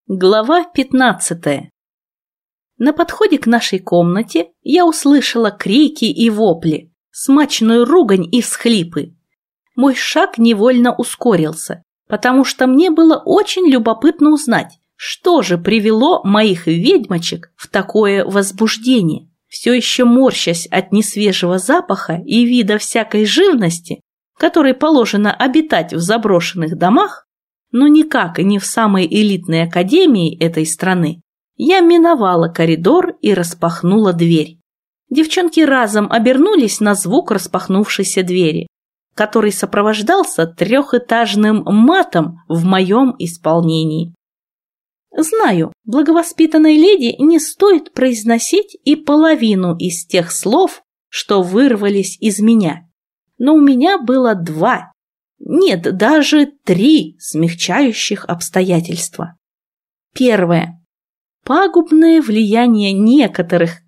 Глава 15. На подходе к нашей комнате я услышала крики и вопли, смачную ругань и всхлипы. Мой шаг невольно ускорился, потому что мне было очень любопытно узнать, что же привело моих ведьмочек в такое возбуждение. Все еще морщась от несвежего запаха и вида всякой живности, которой положено обитать в заброшенных домах, но никак и не в самой элитной академии этой страны, я миновала коридор и распахнула дверь. Девчонки разом обернулись на звук распахнувшейся двери, который сопровождался трехэтажным матом в моем исполнении. Знаю, благовоспитанной леди не стоит произносить и половину из тех слов, что вырвались из меня, но у меня было два. Нет, даже 3 смягчающих обстоятельства. Первое. Пагубное влияние некоторых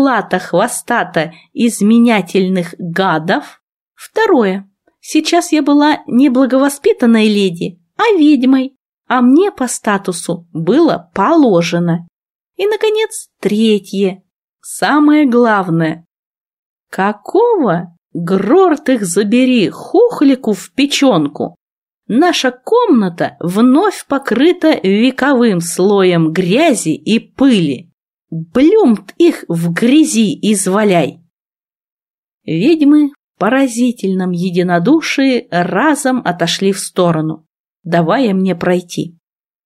крылато-хвостато-изменятельных гадов. Второе. Сейчас я была не благовоспитанной леди, а ведьмой, а мне по статусу было положено. И, наконец, третье. Самое главное. Какого? Грорт их забери, хухлику в печенку. Наша комната вновь покрыта вековым слоем грязи и пыли. Блюмт их в грязи изваляй. Ведьмы в поразительном единодушии разом отошли в сторону, давая мне пройти.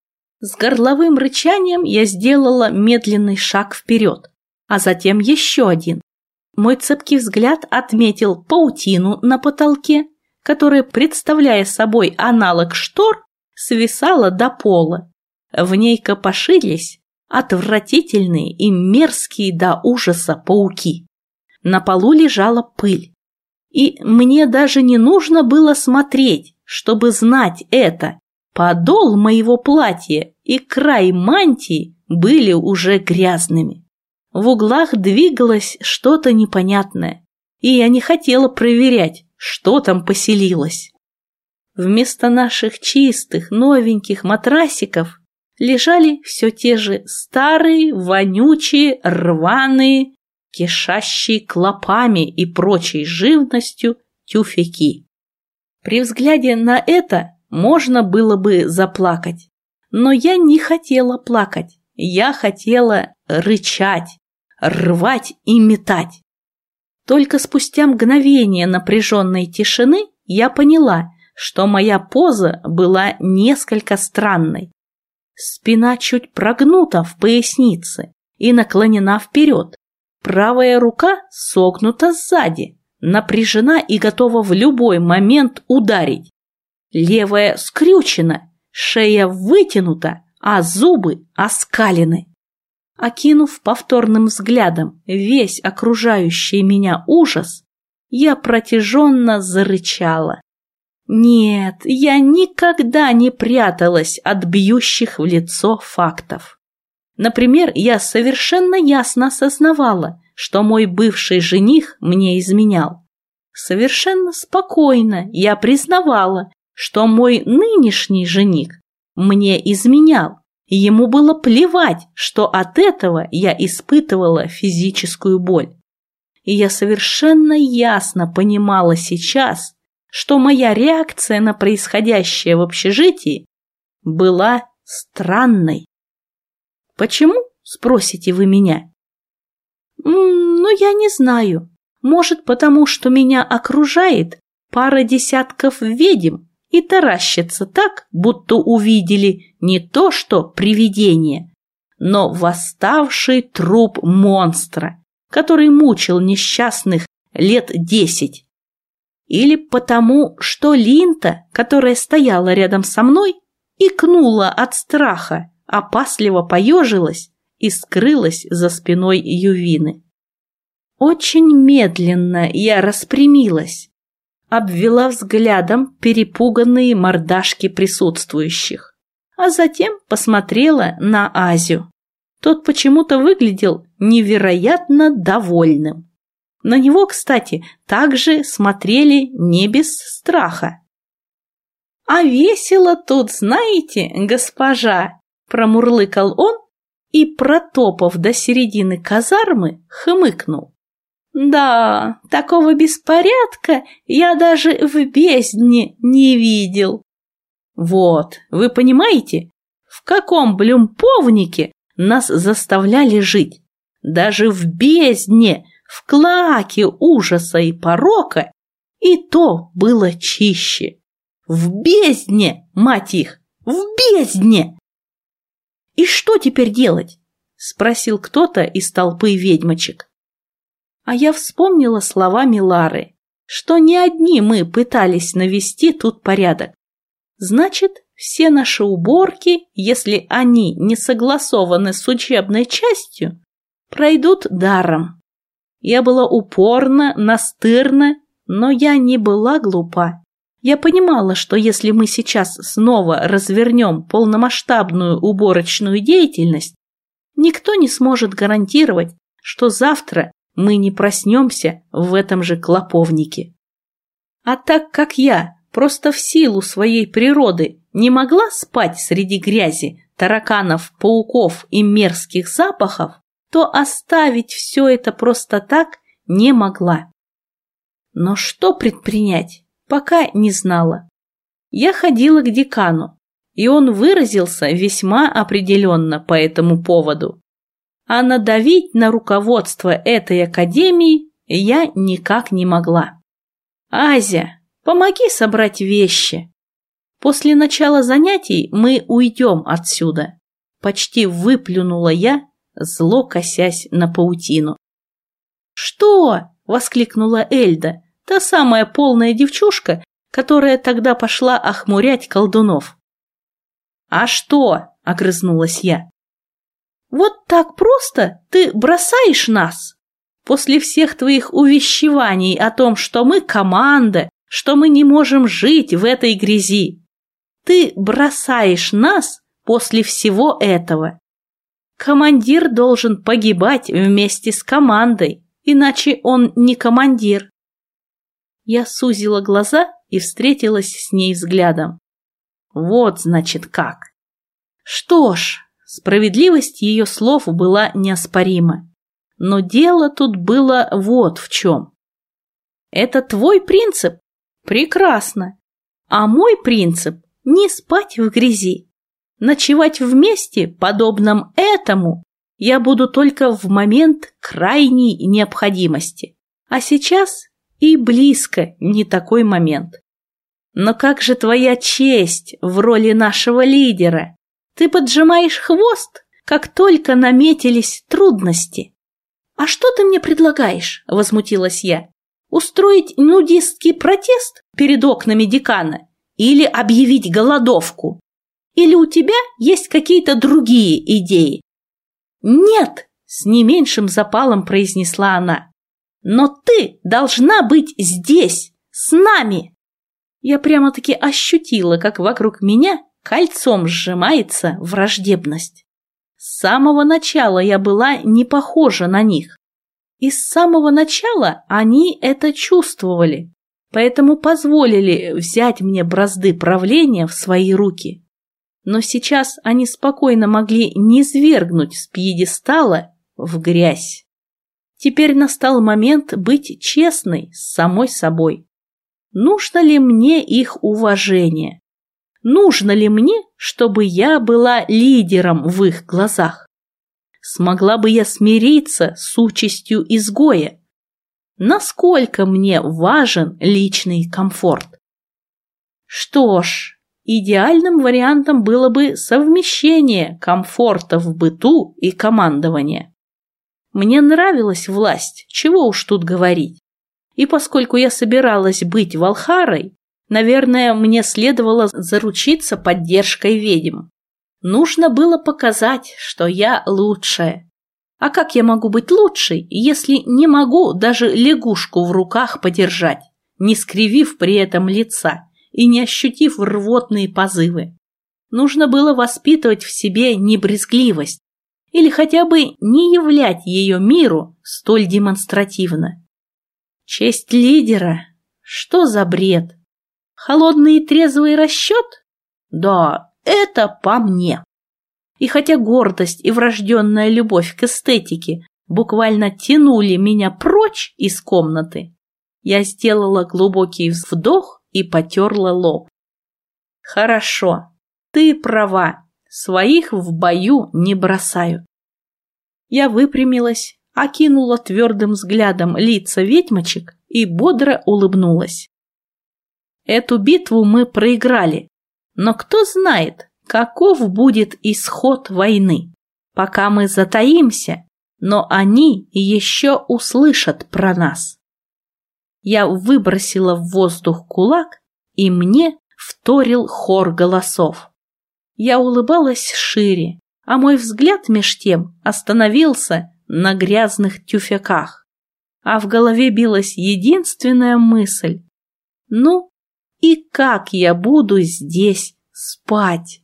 С горловым рычанием я сделала медленный шаг вперед, а затем еще один. Мой цепкий взгляд отметил паутину на потолке, которая, представляя собой аналог штор, свисала до пола. В ней копошились отвратительные и мерзкие до ужаса пауки. На полу лежала пыль. И мне даже не нужно было смотреть, чтобы знать это. Подол моего платья и край мантии были уже грязными. В углах двигалось что-то непонятное, и я не хотела проверять, что там поселилось. Вместо наших чистых, новеньких матрасиков лежали все те же старые, вонючие, рваные, кишащие клопами и прочей живностью тюфяки. При взгляде на это можно было бы заплакать, но я не хотела плакать, я хотела рычать, рвать и метать. Только спустя мгновение напряженной тишины я поняла, что моя поза была несколько странной. Спина чуть прогнута в пояснице и наклонена вперед. Правая рука согнута сзади, напряжена и готова в любой момент ударить. Левая скрючена, шея вытянута, а зубы оскалены. Окинув повторным взглядом весь окружающий меня ужас, я протяженно зарычала. Нет, я никогда не пряталась от бьющих в лицо фактов. Например, я совершенно ясно осознавала, что мой бывший жених мне изменял. Совершенно спокойно я признавала, что мой нынешний жених мне изменял. Ему было плевать, что от этого я испытывала физическую боль. И я совершенно ясно понимала сейчас, что моя реакция на происходящее в общежитии была странной. Почему, спросите вы меня? Ну, я не знаю. Может, потому что меня окружает пара десятков ведьм, и таращатся так, будто увидели не то что привидение, но восставший труп монстра, который мучил несчастных лет 10. Или потому, что Линта, которая стояла рядом со мной, икнула от страха, опасливо поежилась и скрылась за спиной Ювины. Очень медленно я распрямилась, обвела взглядом перепуганные мордашки присутствующих, а затем посмотрела на Азю. Тот почему-то выглядел невероятно довольным. На него, кстати, также смотрели не без страха. «А весело тут, знаете, госпожа!» Промурлыкал он и, протопав до середины казармы, хмыкнул. Да, такого беспорядка я даже в бездне не видел. Вот, вы понимаете, в каком блюмповнике нас заставляли жить? Даже в бездне, в клоаке ужаса и порока, и то было чище. В бездне, мать их, в бездне! И что теперь делать? Спросил кто-то из толпы ведьмочек. А я вспомнила слова Милары, что не одни мы пытались навести тут порядок. Значит, все наши уборки, если они не согласованы с учебной частью, пройдут даром. Я была упорна, настырна, но я не была глупа. Я понимала, что если мы сейчас снова развернем полномасштабную уборочную деятельность, никто не сможет гарантировать, что завтра мы не проснемся в этом же клоповнике. А так как я просто в силу своей природы не могла спать среди грязи, тараканов, пауков и мерзких запахов, то оставить все это просто так не могла. Но что предпринять, пока не знала. Я ходила к декану, и он выразился весьма определенно по этому поводу. А надавить на руководство этой академии я никак не могла. «Азя, помоги собрать вещи. После начала занятий мы уйдем отсюда», — почти выплюнула я, зло косясь на паутину. «Что?» — воскликнула Эльда, та самая полная девчушка, которая тогда пошла охмурять колдунов. «А что?» — огрызнулась я. «Вот так просто ты бросаешь нас? После всех твоих увещеваний о том, что мы команда, что мы не можем жить в этой грязи. Ты бросаешь нас после всего этого. Командир должен погибать вместе с командой, иначе он не командир». Я сузила глаза и встретилась с ней взглядом. Вот, значит, как. Что ж, справедливость ее слов была неоспорима. Но дело тут было вот в чем. Это твой принцип? Прекрасно. А мой принцип – не спать в грязи. Ночевать вместе, подобном этому, я буду только в момент крайней необходимости. А сейчас и близко не такой момент. Но как же твоя честь в роли нашего лидера? Ты поджимаешь хвост, как только наметились трудности. «А что ты мне предлагаешь?» – возмутилась я. «Устроить нудистский протест перед окнами декана? Или объявить голодовку? Или у тебя есть какие-то другие идеи?» «Нет!» – с не меньшим запалом произнесла она. «Но ты должна быть здесь, с нами!» Я прямо-таки ощутила, как вокруг меня кольцом сжимается враждебность. С самого начала я была не похожа на них. И с самого начала они это чувствовали, поэтому позволили взять мне бразды правления в свои руки. Но сейчас они спокойно могли низвергнуть с пьедестала в грязь. Теперь настал момент быть честной с самой собой. Нужно ли мне их уважение? Нужно ли мне, чтобы я была лидером в их глазах? Смогла бы я смириться с участью изгоя? Насколько мне важен личный комфорт? Что ж, идеальным вариантом было бы совмещение комфорта в быту и командования. Мне нравилась власть, чего уж тут говорить. И поскольку я собиралась быть волхарой, наверное, мне следовало заручиться поддержкой ведьм. Нужно было показать, что я лучшая. А как я могу быть лучшей, если не могу даже лягушку в руках подержать, не скривив при этом лица и не ощутив рвотные позывы? Нужно было воспитывать в себе небрезгливость или хотя бы не являть ее миру столь демонстративно. Честь лидера? Что за бред? Холодный и трезвый расчет? Да, это по мне. И хотя гордость и врожденная любовь к эстетике буквально тянули меня прочь из комнаты, я сделала глубокий вдох и потерла лоб. Хорошо, ты права, своих в бою не бросают. Я выпрямилась, окинула твердым взглядом лица ведьмочек и бодро улыбнулась. Эту битву мы проиграли, но кто знает, каков будет исход войны. Пока мы затаимся, но они еще услышат про нас. Я выбросила в воздух кулак, и мне вторил хор голосов. Я улыбалась шире, а мой взгляд меж тем остановился на грязных тюфяках. А в голове билась единственная мысль. Ну, и как я буду здесь спать?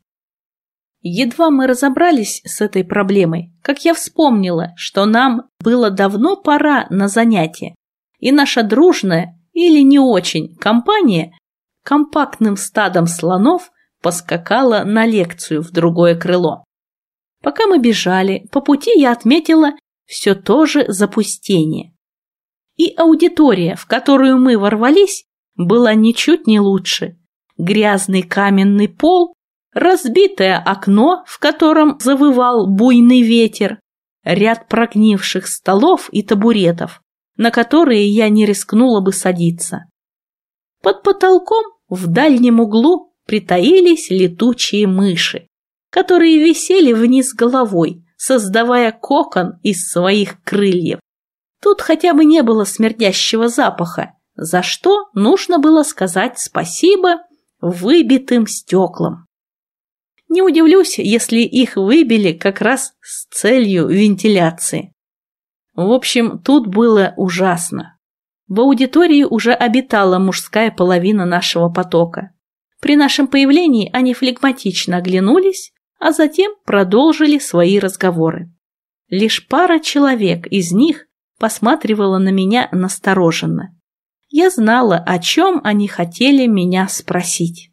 Едва мы разобрались с этой проблемой, как я вспомнила, что нам было давно пора на занятия, и наша дружная или не очень компания компактным стадом слонов поскакала на лекцию в другое крыло. Пока мы бежали, по пути я отметила все то же запустение. И аудитория, в которую мы ворвались, была ничуть не лучше. Грязный каменный пол, разбитое окно, в котором завывал буйный ветер, ряд прогнивших столов и табуретов, на которые я не рискнула бы садиться. Под потолком в дальнем углу притаились летучие мыши, которые висели вниз головой, создавая кокон из своих крыльев. Тут хотя бы не было смердящего запаха, за что нужно было сказать спасибо выбитым стеклам. Не удивлюсь, если их выбили как раз с целью вентиляции. В общем, тут было ужасно. В аудитории уже обитала мужская половина нашего потока. При нашем появлении они флегматично оглянулись, а затем продолжили свои разговоры. Лишь пара человек из них посматривала на меня настороженно. Я знала, о чем они хотели меня спросить.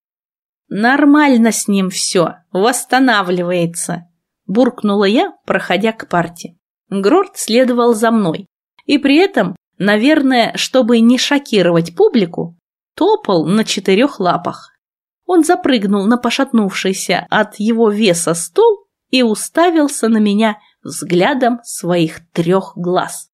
«Нормально с ним все, восстанавливается», – буркнула я, проходя к парте. Грорт следовал за мной, и при этом, наверное, чтобы не шокировать публику, топал на 4 лапах. Он запрыгнул на пошатнувшийся от его веса стул и уставился на меня взглядом своих 3 глаз.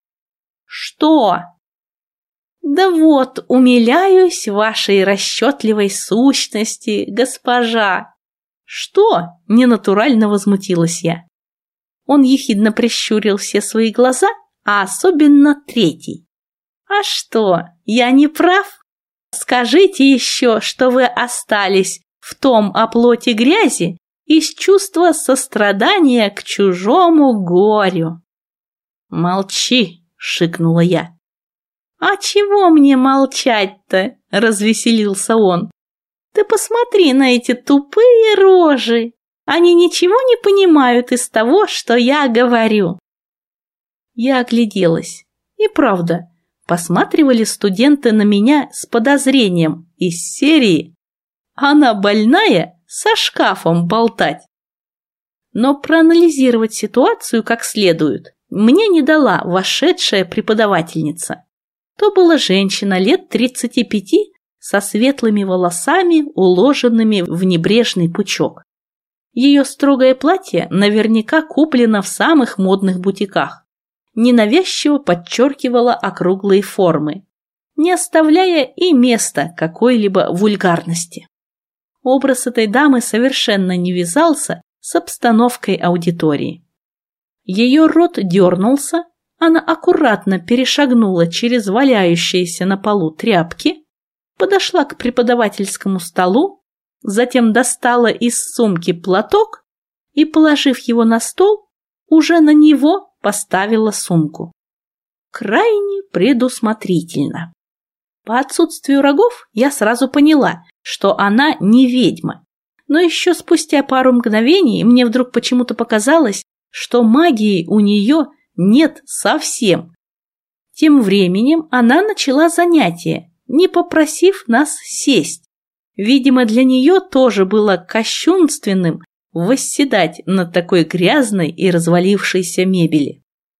«Что?» «Да вот, умиляюсь вашей расчетливой сущности, госпожа!» «Что?» – ненатурально возмутилась я. Он ехидно прищурил все свои глаза, а особенно 3. «А что, я не прав? Скажите еще, что вы остались в том оплоте грязи из чувства сострадания к чужому горю». «Молчи!» – шикнула я. «А чего мне молчать-то?» – развеселился он. «Ты посмотри на эти тупые рожи! Они ничего не понимают из того, что я говорю». Я огляделась. И правда, посматривали студенты на меня с подозрением из серии «Она больная, со шкафом болтать». Но проанализировать ситуацию как следует мне не дала вошедшая преподавательница. То была женщина лет 35 со светлыми волосами, уложенными в небрежный пучок. Ее строгое платье наверняка куплено в самых модных бутиках, ненавязчиво подчеркивало округлые формы, не оставляя и места какой-либо вульгарности. Образ этой дамы совершенно не вязался с обстановкой аудитории. Ее рот дернулся, она аккуратно перешагнула через валяющиеся на полу тряпки, подошла к преподавательскому столу, затем достала из сумки платок и, положив его на стол, уже на него поставила сумку. Крайне предусмотрительно. По отсутствию рогов я сразу поняла, что она не ведьма, но еще спустя пару мгновений мне вдруг почему-то показалось, что магии у нее нет совсем. Тем временем она начала занятие, не попросив нас сесть. Видимо, для нее тоже было кощунственным восседать над такой грязной и развалившейся мебели.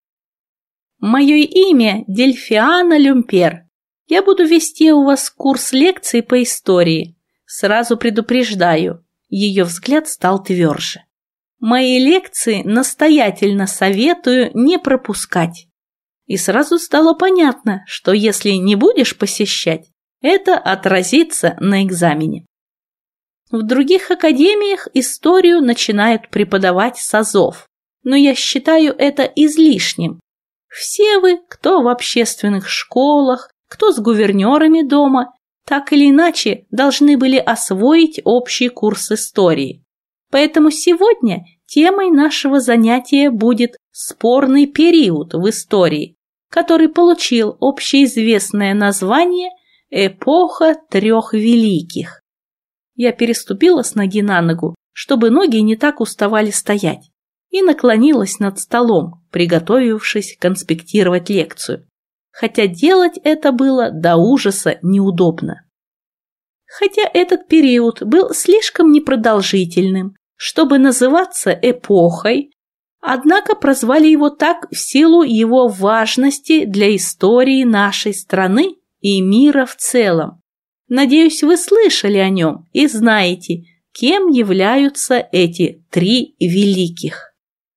Мое имя Дельфиана Люмпер. Я буду вести у вас курс лекций по истории. Сразу предупреждаю, ее взгляд стал тверже. Мои лекции настоятельно советую не пропускать. И сразу стало понятно, что если не будешь посещать, это отразится на экзамене. В других академиях историю начинают преподавать с азов, но я считаю это излишним. Все вы, кто в общественных школах, кто с гувернерами дома, так или иначе должны были освоить общий курс истории. Поэтому сегодня темой нашего занятия будет спорный период в истории, который получил общеизвестное название «Эпоха трех великих». Я переступила с ноги на ногу, чтобы ноги не так уставали стоять, и наклонилась над столом, приготовившись конспектировать лекцию, хотя делать это было до ужаса неудобно. Хотя этот период был слишком непродолжительным, чтобы называться эпохой, однако прозвали его так в силу его важности для истории нашей страны и мира в целом. Надеюсь, вы слышали о нем и знаете, кем являются эти три великих.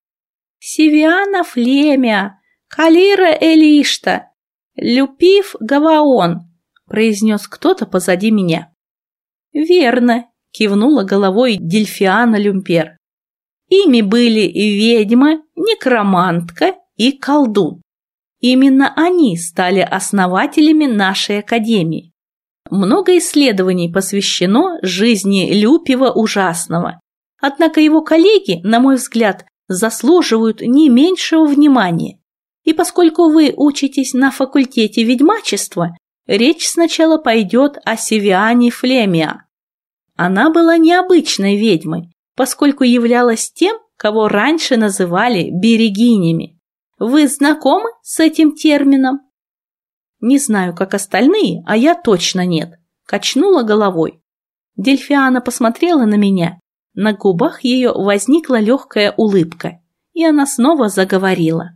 Сивиана Флемия, Калира Элишта, Люпиф Гаваон, произнес кто-то позади меня. Верно, кивнула головой Дельфиана Люмпер. Ими были и ведьма, некромантка и колдун. Именно они стали основателями нашей академии. Много исследований посвящено жизни Люпива Ужасного, однако его коллеги, на мой взгляд, заслуживают не меньшего внимания. И поскольку вы учитесь на факультете ведьмачества, речь сначала пойдет о Сивиане Флемия. Она была необычной ведьмой, поскольку являлась тем, кого раньше называли берегинями. Вы знакомы с этим термином? Не знаю, как остальные, а я точно нет. Качнула головой. Дельфиана посмотрела на меня. На губах ее возникла легкая улыбка, и она снова заговорила.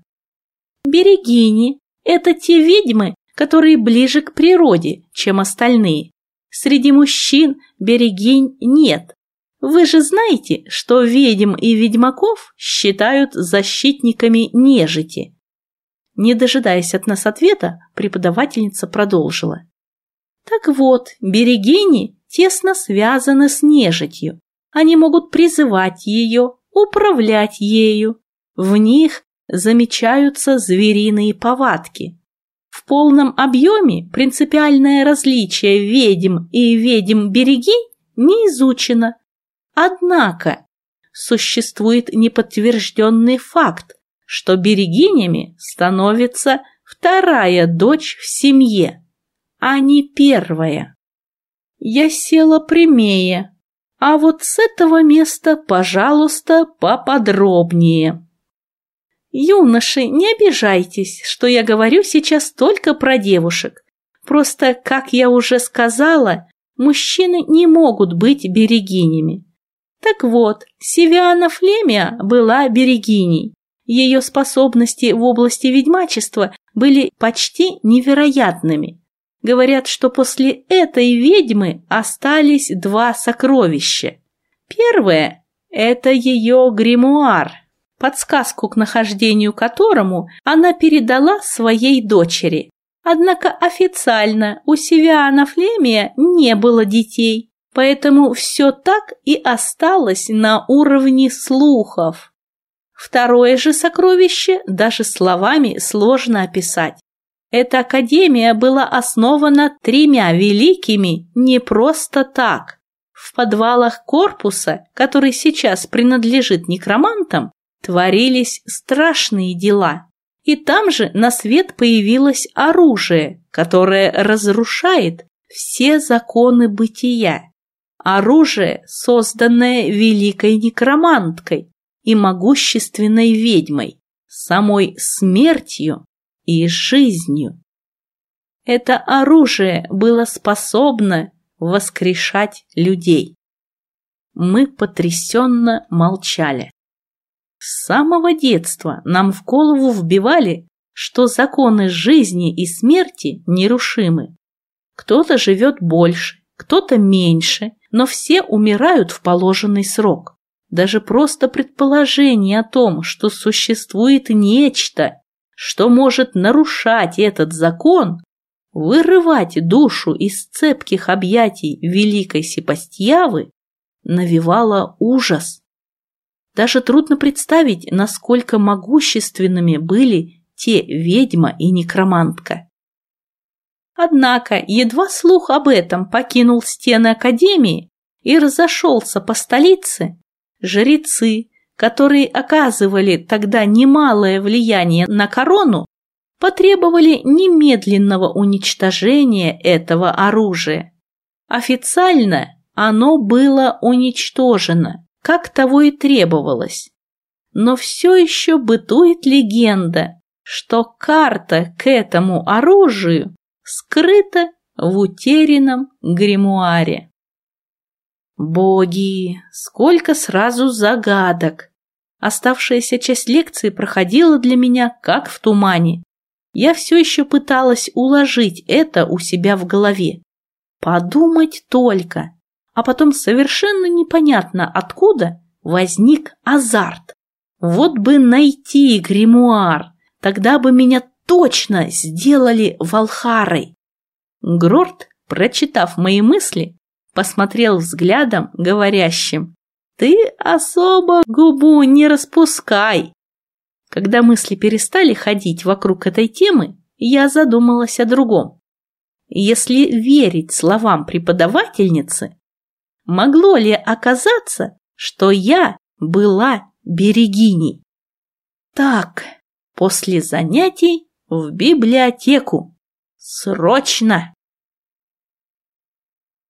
Берегини – это те ведьмы, которые ближе к природе, чем остальные. Среди мужчин берегинь нет. Вы же знаете, что ведьм и ведьмаков считают защитниками нежити. Не дожидаясь от нас ответа, преподавательница продолжила. Так вот, берегини тесно связаны с нежитью. Они могут призывать ее, управлять ею. В них замечаются звериные повадки. В полном объеме принципиальное различие ведьм и ведьм-берегинь не изучено. Однако существует неподтвержденный факт, что берегинями становится вторая дочь в семье, а не первая. Я села прямее, а вот с этого места, пожалуйста, поподробнее. Юноши, не обижайтесь, что я говорю сейчас только про девушек. Просто, как я уже сказала, мужчины не могут быть берегинями. Так вот, Сивиана Флемия была берегиней. Ее способности в области ведьмачества были почти невероятными. Говорят, что после этой ведьмы остались два сокровища. Первое – это ее гримуар, подсказку к нахождению которому она передала своей дочери. Однако официально у Сивиана Флемия не было детей, поэтому все так и осталось на уровне слухов. Второе же сокровище даже словами сложно описать. Эта академия была основана тремя великими не просто так. В подвалах корпуса, который сейчас принадлежит некромантам, творились страшные дела. И там же на свет появилось оружие, которое разрушает все законы бытия. Оружие, созданное великой некроманткой и могущественной ведьмой, самой смертью и жизнью. Это оружие было способно воскрешать людей. Мы потрясенно молчали. С самого детства нам в голову вбивали, что законы жизни и смерти нерушимы. Кто-то живет больше, кто-то меньше, но все умирают в положенный срок. Даже просто предположение о том, что существует нечто, что может нарушать этот закон, вырывать душу из цепких объятий великой Сепастьявы, навевало ужас. Даже трудно представить, насколько могущественными были те ведьма и некромантка. Однако, едва слух об этом покинул стены Академии и разошелся по столице, жрецы, которые оказывали тогда немалое влияние на корону, потребовали немедленного уничтожения этого оружия. Официально оно было уничтожено, как того и требовалось. Но все еще бытует легенда, что карта к этому оружию скрыта в утерянном гримуаре. Боги, сколько сразу загадок! Оставшаяся часть лекции проходила для меня как в тумане. Я все еще пыталась уложить это у себя в голове. Подумать только! А потом совершенно непонятно откуда возник азарт. Вот бы найти гримуар, тогда бы меня точно сделали волхарой. Грорт, прочитав мои мысли, посмотрел взглядом говорящим: «Ты особо губу не распускай». Когда мысли перестали ходить вокруг этой темы, я задумалась о другом. Если верить словам преподавательницы, могло ли оказаться, что я была берегиней? Так, после занятий в библиотеку. Срочно!